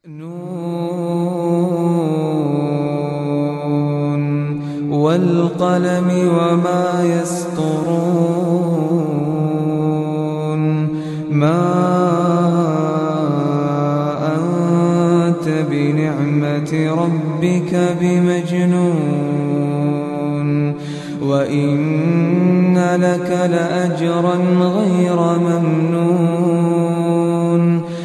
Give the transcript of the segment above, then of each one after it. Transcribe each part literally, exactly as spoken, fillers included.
نون والقلم وما يسطرون ما أنت بنعمة ربك بمجنون وإن لك لأجرا غير ممنون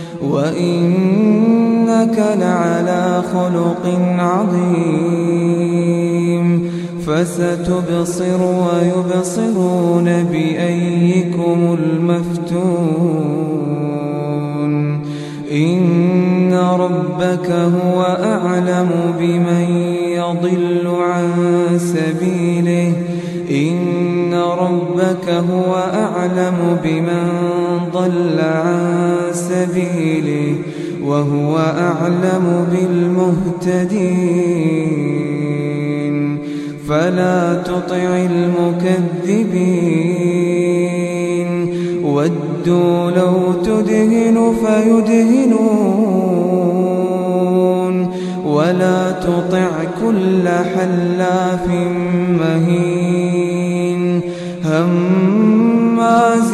وإنك لعلى خلق عظيم فستبصر ويبصرون بأيكم المفتون إن ربك هو أعلم بمن يضل عن سبيله إن ربك هو أعلم بمن ضل عن سبيله وهو أعلم بالمهتدين فلا تطع المكذبين ودوا لو تدهن فيدهنون ولا تطع كل حلاف مهين هماز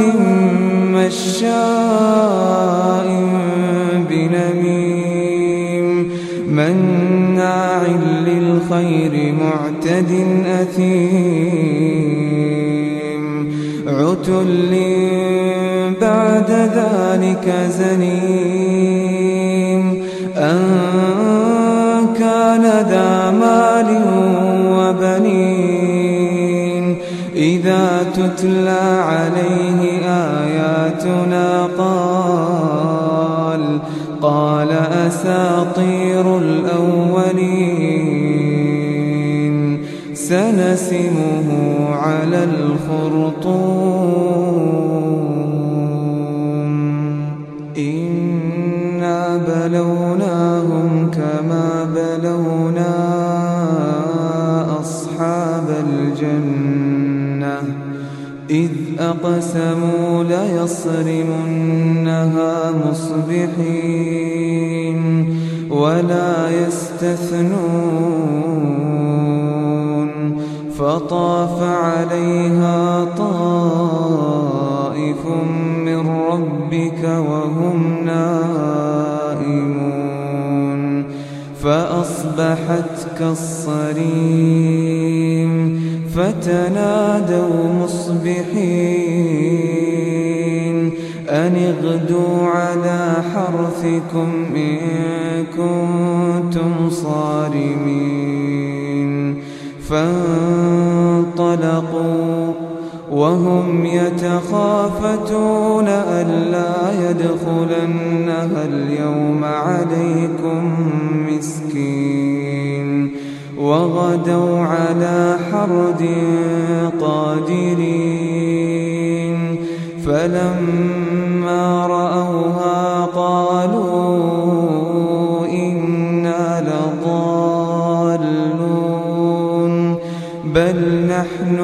مشاء بنميم مناع للخير معتد أثيم عتل بعد ذلك زنيم أن كان ذا مال وبنين إذا تتلى عليه آياتنا قال قال أساطير الأولين سنسمه على الخرطوم إنا بلوناهم كما بلونا أصحاب الجنة إذ أقسموا ليصرمنها مصبحين ولا يستثنون فطاف عليها طائف من ربك وهم نائمون فأصبحت كالصريم فتنادوا مصبحين أن اغدوا على حرثكم إن كنتم صارمين فانطلقوا وهم يتخافتون ألا يدخلنها اليوم عليكم مسكين وغدوا على حرد قادرين فلما رأوها قالوا إنا لضالون بل نحن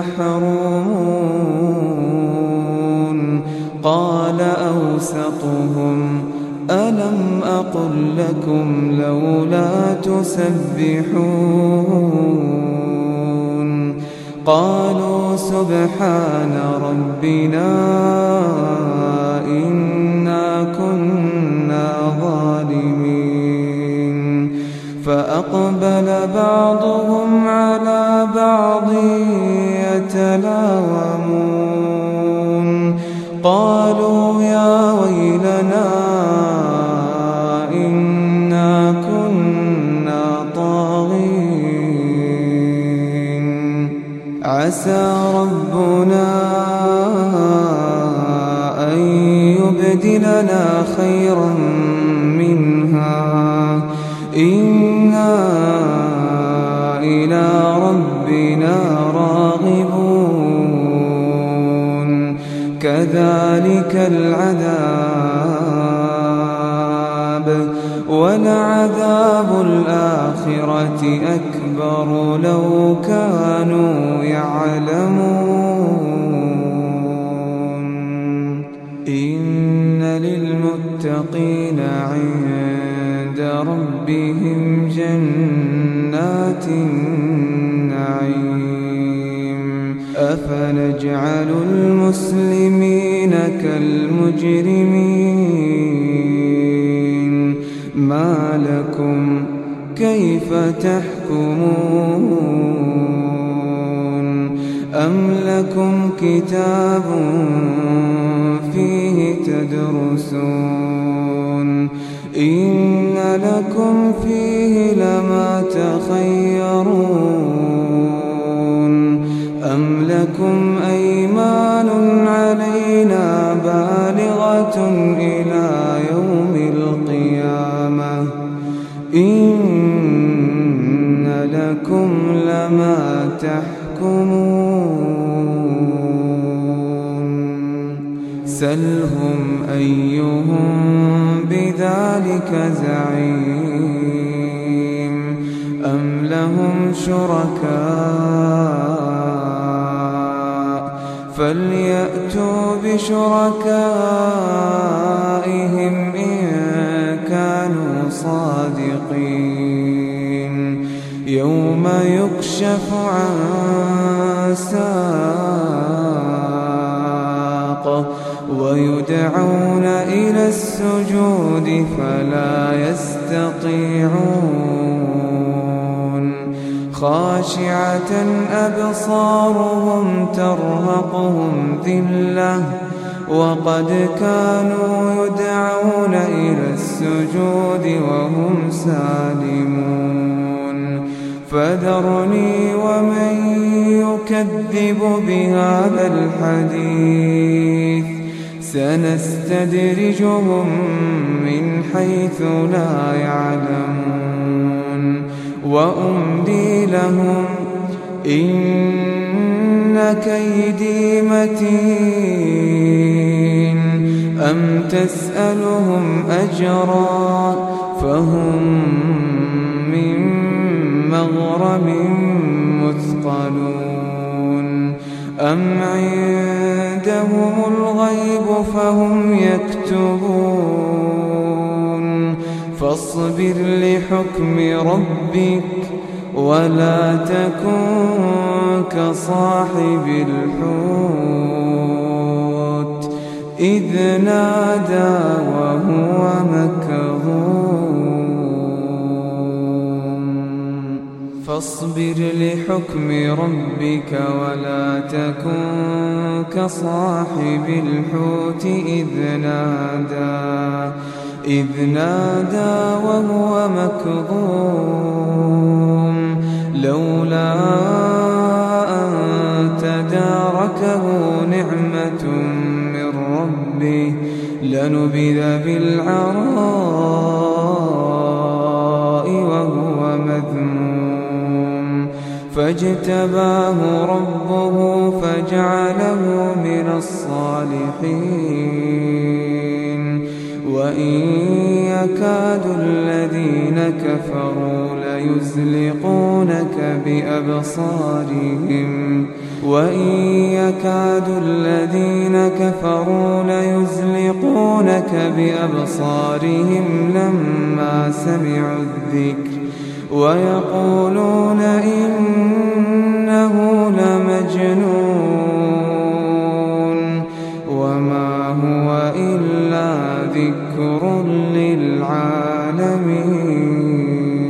محرومون قال أوسطهم ألم أقل لكم لولا تسبحون قالوا سبحان ربنا إنا كنا ظالمين فأقبل بعضهم على بعض يتلاومون قالوا يا ويلنا إنا كنا طاغين عسى ربنا أن يبدلنا خيرا منها إنا إلى ربنا راغبون كذلك العذاب ولعذاب الآخرة أكبر لو كانوا يعلمون إن للمتقين عند ربهم جنات النعيم أفنجعل المسلمين كالمجرمين ما لكم كيف تحكمون أم لكم كتاب فيه تدرسون إن لكم فيه لما تخيرون أم لكم أيمان علينا بالغة إلى يوم القيامة إن لكم لما تحكمون سلهم أيهم بذلك زعيم أم لهم شركاء فليأتوا بشركائهم إن كانوا صادقين يوم يكشف عن ساق ويدعون إلى السجود فلا يستطيعون خاشعة أبصارهم ترهقهم ذلة وقد كانوا يدعون إلى السجود وهم سالمون فذرني ومن يكذب بهذا الحديث سنستدرجهم من حيث لا يعلمون وأملي لهم إن كيدي متين أم تسألهم أجرا فهم من مغرم مثقلون أم عندهم الغيب فهم يكتبون فاصبر لحكم ربك ولا تكن كصاحب الحوت إذ نادى وهو مكظوم فاصبر لحكم ربك ولا تكن كصاحب الحوت إذ نادى إذ نادى وهو مكظوم لولا أن تداركه نعمة من ربه لنبذ بالعراء وهو مذموم فاجتباه ربه فجعله من الصالحين وإن يكاد الذين كفروا ليزلقونك بأبصارهم وإن يكاد الذين كفروا ليزلقونك بأبصارهم لما سمعوا الذكر ويقولون إنه لمجنون وما هو إلا ذكر للعالمين